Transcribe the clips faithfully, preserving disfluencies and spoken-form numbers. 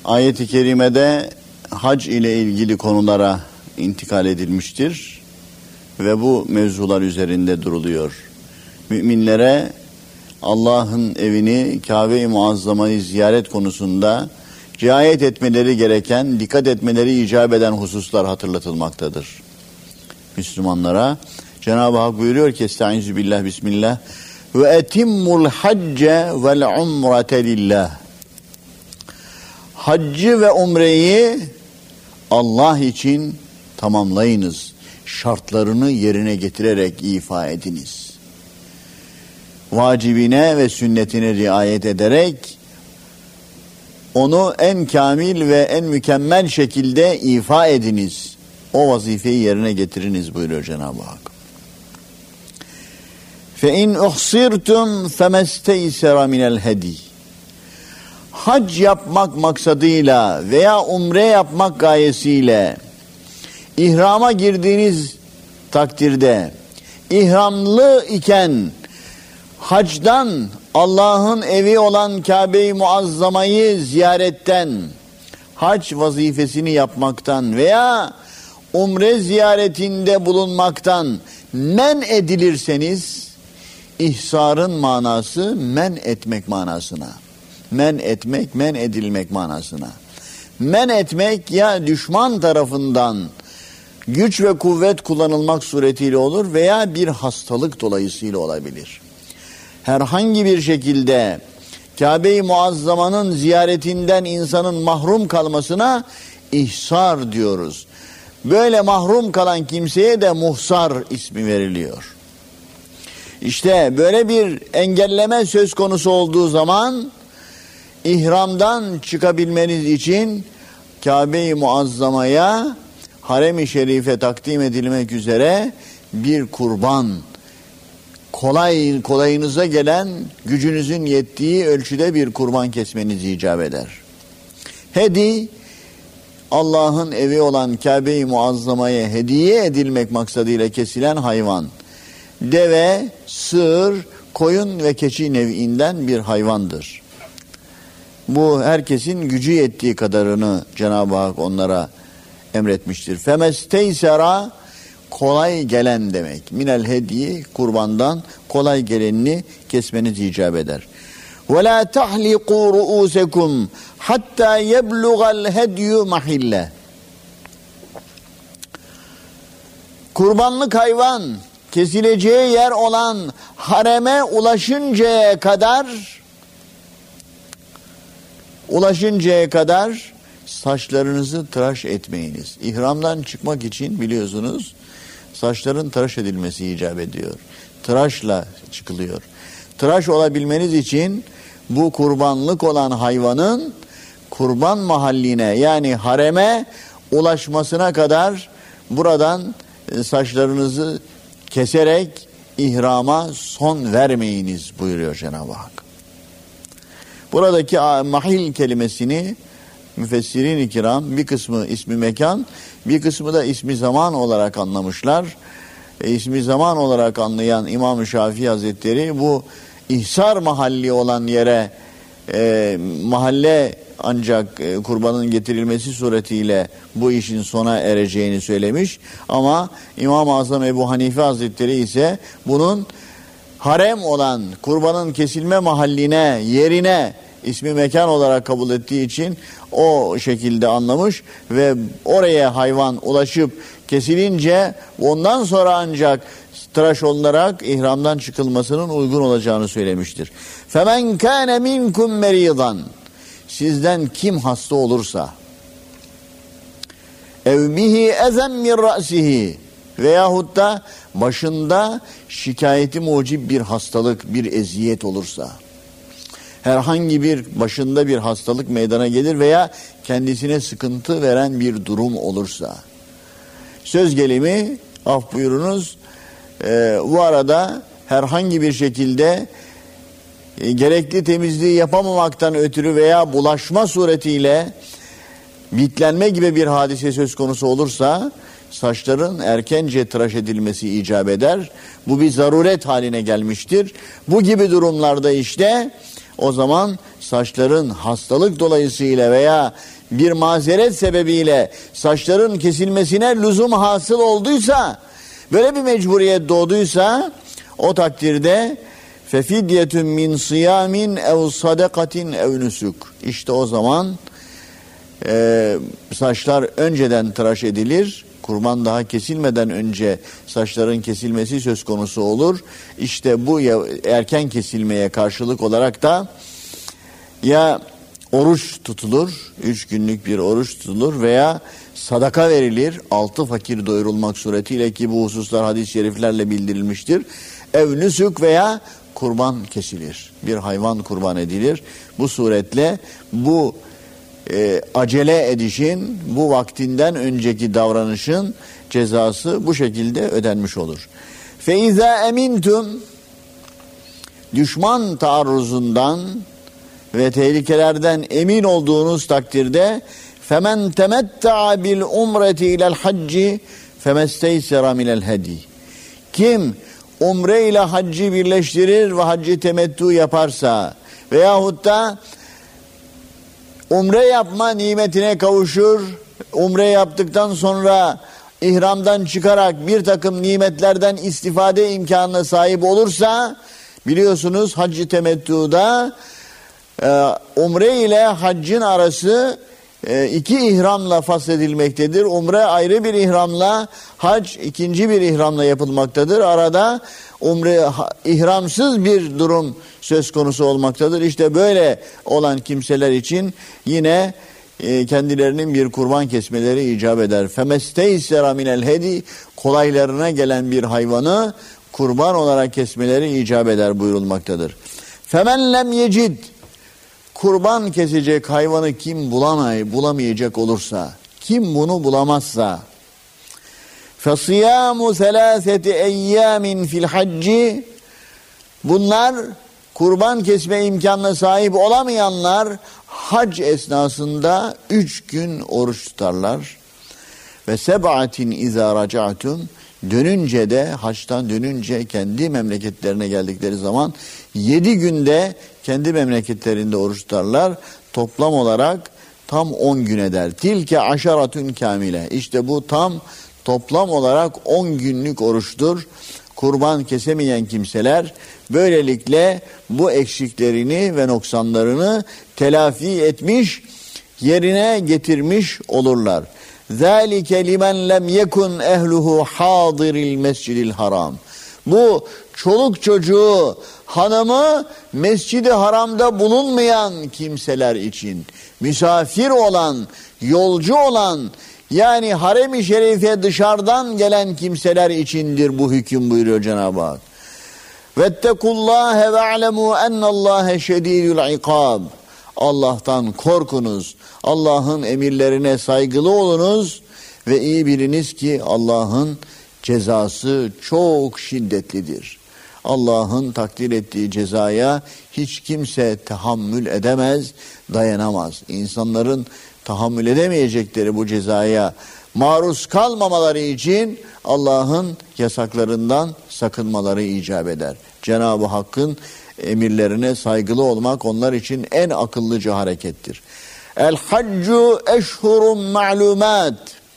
Ayet-i kerimede hac ile ilgili konulara intikal edilmiştir ve bu mevzular üzerinde duruluyor. Müminlere Allah'ın evini, Kabe-i Muazzama'yı ziyaret konusunda riayet etmeleri gereken, dikkat etmeleri icap eden hususlar hatırlatılmaktadır. Müslümanlara Cenab-ı Hak buyuruyor ki Estaizu billah bismillah ve etimmul hacce vel umrete lillah. Haccı ve umreyi Allah için tamamlayınız. Şartlarını yerine getirerek ifa ediniz. Vacibine ve sünnetine riayet ederek onu en kamil ve en mükemmel şekilde ifa ediniz. O vazifeyi yerine getiriniz buyuruyor Cenab-ı Hak. فَاِنْ اُحْصِرْتُمْ فَمَسْتَيْسَرَ مِنَ الْهَدِيِ. Hac yapmak maksadıyla veya umre yapmak gayesiyle ihrama girdiğiniz takdirde, ihramlı iken hacdan, Allah'ın evi olan Kabe-i Muazzama'yı ziyaretten, hac vazifesini yapmaktan veya umre ziyaretinde bulunmaktan men edilirseniz, ihsarın manası men etmek manasına. Men etmek, men edilmek manasına. Men etmek ya düşman tarafından güç ve kuvvet kullanılmak suretiyle olur veya bir hastalık dolayısıyla olabilir. Herhangi bir şekilde Kabe-i Muazzama'nın ziyaretinden insanın mahrum kalmasına ihsar diyoruz. Böyle mahrum kalan kimseye de muhsar ismi veriliyor. İşte böyle bir engelleme söz konusu olduğu zaman ihramdan çıkabilmeniz için Kabe-i Muazzama'ya Harem-i Şerif'e takdim edilmek üzere bir kurban, kolay kolayınıza gelen, gücünüzün yettiği ölçüde bir kurban kesmeniz icap eder. Hedi, Allah'ın evi olan Kabe-i Muazzama'ya hediye edilmek maksadıyla kesilen hayvan. Deve, sığır, koyun ve keçi nev'inden bir hayvandır. Bu herkesin gücü yettiği kadarını Cenab-ı Hak onlara emretmiştir. Femesteysera, kolay gelen demek. Minel hediye, kurbandan kolay gelenini kesmeniz icap eder. Ve la tahliqu ru'usekum hatta yebluğal hedyu mahille. Kurbanlık hayvan kesileceği yer olan hareme ulaşıncaya kadar ulaşıncaya kadar saçlarınızı tıraş etmeyiniz. İhramdan çıkmak için biliyorsunuz saçların tıraş edilmesi icap ediyor. Tıraşla çıkılıyor. Tıraş olabilmeniz için bu kurbanlık olan hayvanın kurban mahalline yani hareme ulaşmasına kadar buradan saçlarınızı keserek ihrama son vermeyiniz buyuruyor Cenab-ı Hak. Buradaki mahil kelimesini müfessirin-i kiram bir kısmı ismi mekan, bir kısmı da ismi zaman olarak anlamışlar. E, ismi zaman olarak anlayan İmam-ı Şafii Hazretleri bu ihsar mahalli olan yere e, mahalle ancak e, kurbanın getirilmesi suretiyle bu işin sona ereceğini söylemiş. Ama İmam-ı Azam Ebu Hanife Hazretleri ise bunun harem olan kurbanın kesilme mahalline, yerine ismi mekan olarak kabul ettiği için o şekilde anlamış ve oraya hayvan ulaşıp kesilince ondan sonra ancak tıraş olunarak ihramdan çıkılmasının uygun olacağını söylemiştir. Femen kâne minkum meridan, sizden kim hasta olursa, ev bihi ezen min ra'sihi, veyahut da başında şikayeti mucib bir hastalık, bir eziyet olursa, herhangi bir başında bir hastalık meydana gelir veya kendisine sıkıntı veren bir durum olursa, söz gelimi af buyurunuz, e, bu arada herhangi bir şekilde e, gerekli temizliği yapamamaktan ötürü veya bulaşma suretiyle bitlenme gibi bir hadise söz konusu olursa saçların erkence tıraş edilmesi icap eder. Bu bir zaruret haline gelmiştir. Bu gibi durumlarda işte o zaman saçların hastalık dolayısıyla veya bir mazeret sebebiyle saçların kesilmesine lüzum hasıl olduysa, böyle bir mecburiyet doğduysa, o takdirde fefidyetun min siyamin ev sadakatin ev nusuk. İşte o zaman e, saçlar önceden tıraş edilir. Kurban daha kesilmeden önce saçların kesilmesi söz konusu olur. İşte bu erken kesilmeye karşılık olarak da ya oruç tutulur, üç günlük bir oruç tutulur veya sadaka verilir, altı fakir doyurulmak suretiyle, ki bu hususlar hadis-i şeriflerle bildirilmiştir. Ev nüsük veya kurban kesilir, bir hayvan kurban edilir. Bu suretle bu e, acele edişin, bu vaktinden önceki davranışın cezası bu şekilde ödenmiş olur. فَاِذَا اَمِنْتُمْ düşman taarruzundan ve tehlikelerden emin olduğunuz takdirde فَمَنْ تَمَتَّعَ بِالْاُمْرَةِ اِلَى الْحَجِّ فَمَسْتَيْسَرَ مِنَ الْهَدِي. Kim umre ile haccı birleştirir ve haccı temettü yaparsa veyahut da umre yapma nimetine kavuşur, umre yaptıktan sonra ihramdan çıkarak bir takım nimetlerden istifade imkanına sahip olursa, biliyorsunuz haccı temettüda e, umre ile haccın arası e, iki ihramla fasledilmektedir. Umre ayrı bir ihramla, hac ikinci bir ihramla yapılmaktadır. Arada umre ihramsız bir durum söz konusu olmaktadır. İşte böyle olan kimseler için yine e, kendilerinin bir kurban kesmeleri icap eder. Femesteysera minel hedi, kolaylarına gelen bir hayvanı kurban olarak kesmeleri icap eder buyurulmaktadır. Femen lem yecid, kurban kesecek hayvanı kim bulamay, bulamayacak olursa, kim bunu bulamazsa, فَصِيَامُ ثَلَاثَةِ اَيَّامٍ fil hacci, bunlar kurban kesme imkanına sahip olamayanlar hac esnasında üç gün oruç tutarlar. Ve seb'atin izâ raca'tum, dönünce de, haçtan dönünce kendi memleketlerine geldikleri zaman yedi günde kendi memleketlerinde oruç tutarlar. Toplam olarak tam on gün eder. Tilke aşaratun kamile. İşte bu tam toplam olarak on günlük oruçtur. Kurban kesemeyen kimseler böylelikle bu eksiklerini ve noksanlarını telafi etmiş, yerine getirmiş olurlar. ذَٰلِكَ لِمَنْ لَمْ يَكُنْ اَهْلُهُ حَاضِرِ الْمَسْجِدِ الْحَرَامِ. Bu çoluk çocuğu, hanımı Mescid-i Haram'da bulunmayan kimseler için, misafir olan, yolcu olan, yani harem-i şerife dışarıdan gelen kimseler içindir bu hüküm buyuruyor Cenab-ı Hak. وَاتَّقُوا اللّٰهَ وَاعْلَمُوا اَنَّ اللّٰهَ شَد۪يدُ الْعِقَابِ. Allah'tan korkunuz, Allah'ın emirlerine saygılı olunuz ve iyi biliniz ki Allah'ın cezası çok şiddetlidir. Allah'ın takdir ettiği cezaya hiç kimse tahammül edemez, dayanamaz. İnsanların tahammül edemeyecekleri bu cezaya maruz kalmamaları için Allah'ın yasaklarından sakınmaları icap eder. Cenab-ı Hakk'ın emirlerine saygılı olmak onlar için en akıllıca harekettir. El haccu eşhurun ma'lumat.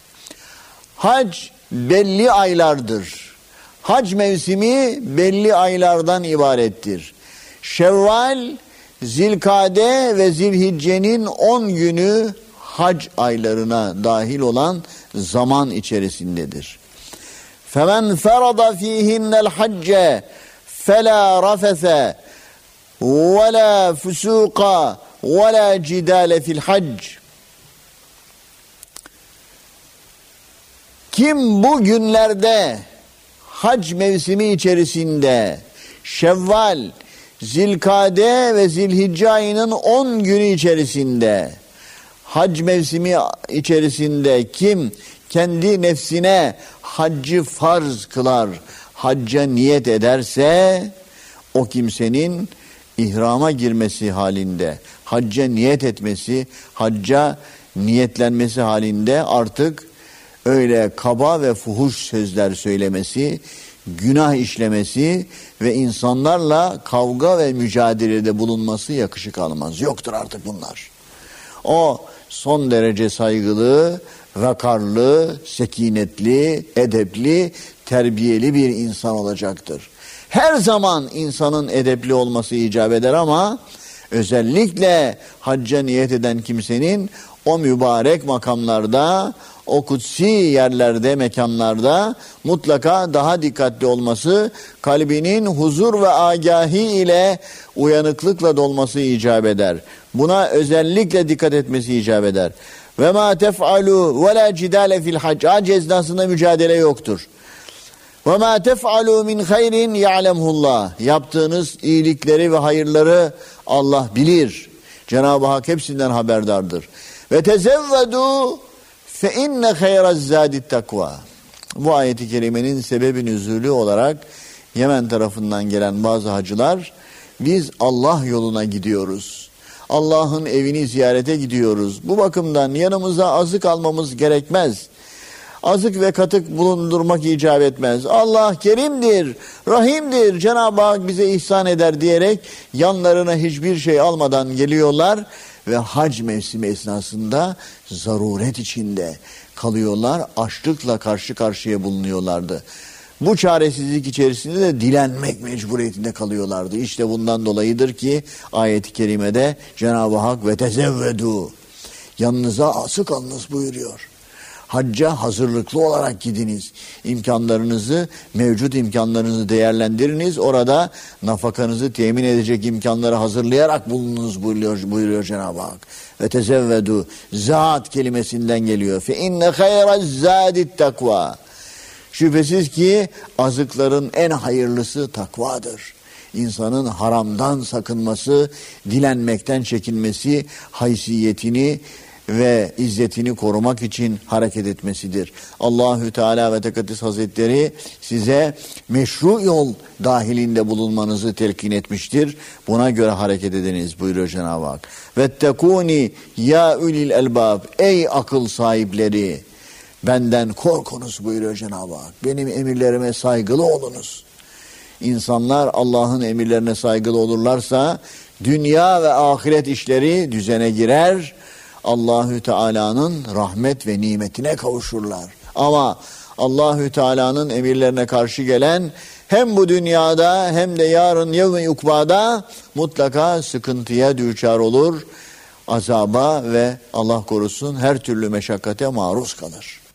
Hac belli aylardır. Hac mevsimi belli aylardan ibarettir. Şevval, Zilkade ve Zilhicce'nin on günü hac aylarına dahil olan zaman içerisindedir. فَمَنْ فَرَضَ ف۪يهِنَّ الْحَجَّ فَلَا رَفَثَ وَلَا فُسُوقَ وَلَا جِدَالَ فِي الْحَجِّ. Kim bu günlerde hac mevsimi içerisinde Şevval, Zilkade ve Zilhicce ayının on günü içerisinde, hac mevsimi içerisinde kim kendi nefsine haccı farz kılar, hacca niyet ederse, o kimsenin ihrama girmesi halinde, hacca niyet etmesi, hacca niyetlenmesi halinde artık öyle kaba ve fuhuş sözler söylemesi, günah işlemesi ve insanlarla kavga ve mücadelede bulunması yakışık almaz. Yoktur artık bunlar. O son derece saygılı, vakarlı, sekinetli, edepli, terbiyeli bir insan olacaktır. Her zaman insanın edepli olması icap eder ama özellikle hacca niyet eden kimsenin o mübarek makamlarda, o kutsi yerlerde, mekanlarda mutlaka daha dikkatli olması, kalbinin huzur ve agahi ile uyanıklıkla dolması icap eder. Buna özellikle dikkat etmesi icap eder. Ve ma tef'alu ve la cidale fil hac. Hac esnasında mücadele yoktur. Ve ma tef'alu min hayrin ya'lemhullah. Yaptığınız iyilikleri ve hayırları Allah bilir. Cenab-ı Hak hepsinden haberdardır. Ve tezevvedu fe inne hayraz zadit takva. Bu ayeti kerimenin sebebi nüzulü olarak Yemen tarafından gelen bazı hacılar, biz Allah yoluna gidiyoruz, Allah'ın evini ziyarete gidiyoruz, bu bakımdan yanımıza azık almamız gerekmez, azık ve katık bulundurmak icap etmez, Allah kerimdir, rahimdir, Cenab-ı Hak bize ihsan eder diyerek yanlarına hiçbir şey almadan geliyorlar ve hac mevsimi esnasında zaruret içinde kalıyorlar, açlıkla karşı karşıya bulunuyorlardı. Bu çaresizlik içerisinde de dilenmek mecburiyetinde kalıyorlardı. İşte bundan dolayıdır ki ayet-i kerimede Cenab-ı Hak ve tezevvedu, yanınıza asık alınız buyuruyor. Hacca hazırlıklı olarak gidiniz. İmkanlarınızı, mevcut imkanlarınızı değerlendiriniz. Orada nafakanızı temin edecek imkanları hazırlayarak bulununuz buyuruyor, buyuruyor Cenab-ı Hak. Ve tezevvedu, zat kelimesinden geliyor. Fe inne hayraz zadit takva. Şüphesiz ki azıkların en hayırlısı takvadır. İnsanın haramdan sakınması, dilenmekten çekinmesi, haysiyetini ve izzetini korumak için hareket etmesidir. Allahü Teala ve Tekaddes Hazretleri size meşru yol dahilinde bulunmanızı telkin etmiştir. Buna göre hareket ediniz buyuruyor Cenab-ı Hak. Vettekûni ya ulil elbab, ey akıl sahipleri, benden korkunuz buyuruyor Cenab-ı Hak. Benim emirlerime saygılı olunuz. İnsanlar Allah'ın emirlerine saygılı olurlarsa dünya ve ahiret işleri düzene girer, Allahü Teala'nın rahmet ve nimetine kavuşurlar. Ama Allahü Teala'nın emirlerine karşı gelen hem bu dünyada hem de yarın yevme yukbada mutlaka sıkıntıya düçar olur, azaba ve Allah korusun her türlü meşakkate maruz kalır.